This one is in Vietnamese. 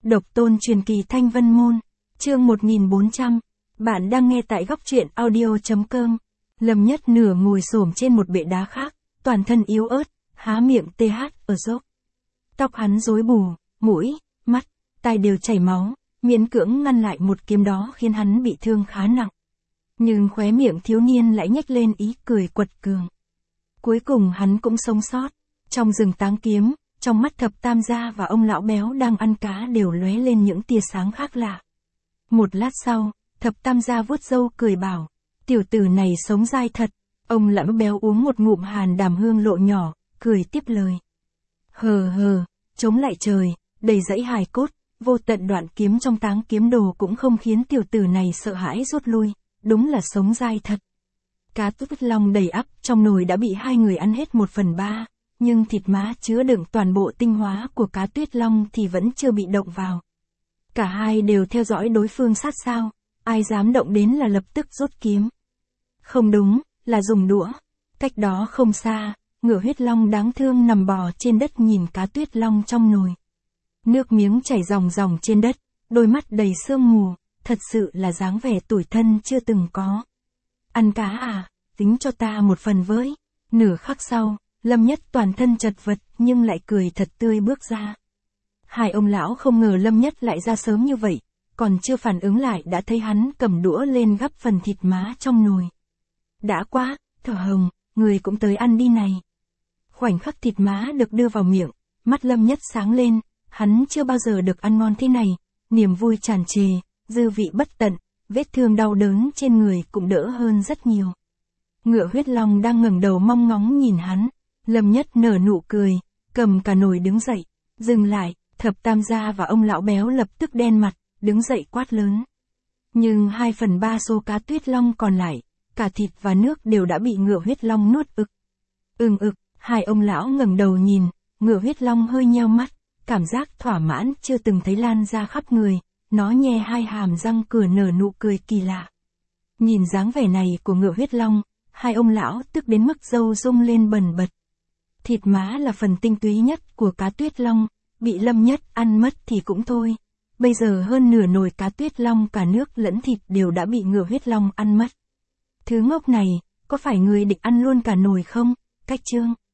Độc tôn truyền kỳ Thanh Vân Môn, chương 1400, bạn đang nghe tại góc truyện audio.com. Lâm Nhất nửa ngồi xổm trên một bệ đá khác, toàn thân yếu ớt, há miệng TH ở dốc. Tóc hắn rối bù, mũi, mắt, tai đều chảy máu, miễn cưỡng ngăn lại một kiếm đó khiến hắn bị thương khá nặng. Nhưng khóe miệng thiếu niên lại nhếch lên ý cười quật cường. Cuối cùng hắn cũng sống sót. Trong rừng táng kiếm, trong mắt Thập Tam gia và ông lão béo đang ăn cá đều lóe lên những tia sáng khác lạ. Một lát sau, Thập Tam gia vuốt râu cười bảo, tiểu tử này sống dai thật. Ông lão béo uống một ngụm hàn đàm hương lộ nhỏ, cười tiếp lời. Hờ hờ, chống lại trời, đầy dãy hài cốt, vô tận đoạn kiếm trong táng kiếm đồ cũng không khiến tiểu tử này sợ hãi rút lui, đúng là sống dai thật. Cá tuyết long đầy ắp trong nồi đã bị hai người ăn hết 1/3, nhưng thịt má chứa đựng toàn bộ tinh hóa của cá tuyết long thì vẫn chưa bị động vào. Cả hai đều theo dõi đối phương sát sao, ai dám động đến là lập tức rút kiếm. Không đúng, là dùng đũa. Cách đó không xa, ngựa huyết long đáng thương nằm bò trên đất nhìn cá tuyết long trong nồi. Nước miếng chảy ròng ròng trên đất, đôi mắt đầy sương mù, thật sự là dáng vẻ tủi thân chưa từng có. Ăn cá à, tính cho ta một phần với. Nửa khắc sau, Lâm Nhất toàn thân chật vật nhưng lại cười thật tươi bước ra. Hai ông lão không ngờ Lâm Nhất lại ra sớm như vậy, còn chưa phản ứng lại đã thấy hắn cầm đũa lên gắp phần thịt má trong nồi. Đã quá, Thỏ Hồng, người cũng tới ăn đi này. Khoảnh khắc thịt má được đưa vào miệng, mắt Lâm Nhất sáng lên, hắn chưa bao giờ được ăn ngon thế này, niềm vui tràn trề, dư vị bất tận, vết thương đau đớn trên người cũng đỡ hơn rất nhiều. Ngựa huyết long đang ngẩng đầu mong ngóng nhìn hắn, Lâm Nhất nở nụ cười, cầm cả nồi đứng dậy, dừng lại, Thập Tam gia và ông lão béo lập tức đen mặt, đứng dậy quát lớn. Nhưng 2/3 số cá tuyết long còn lại, cả thịt và nước đều đã bị ngựa huyết long nuốt ực. Hai ông lão ngẩng đầu nhìn, ngựa huyết long hơi nheo mắt, cảm giác thỏa mãn chưa từng thấy lan ra khắp người, nó nhe hai hàm răng cửa nở nụ cười kỳ lạ. Nhìn dáng vẻ này của ngựa huyết long, hai ông lão tức đến mức râu rung lên bần bật. Thịt má là phần tinh túy nhất của cá tuyết long, bị Lâm Nhất ăn mất thì cũng thôi. Bây giờ hơn nửa nồi cá tuyết long cả nước lẫn thịt đều đã bị ngựa huyết long ăn mất. Thứ ngốc này, có phải người định ăn luôn cả nồi không? Cách chương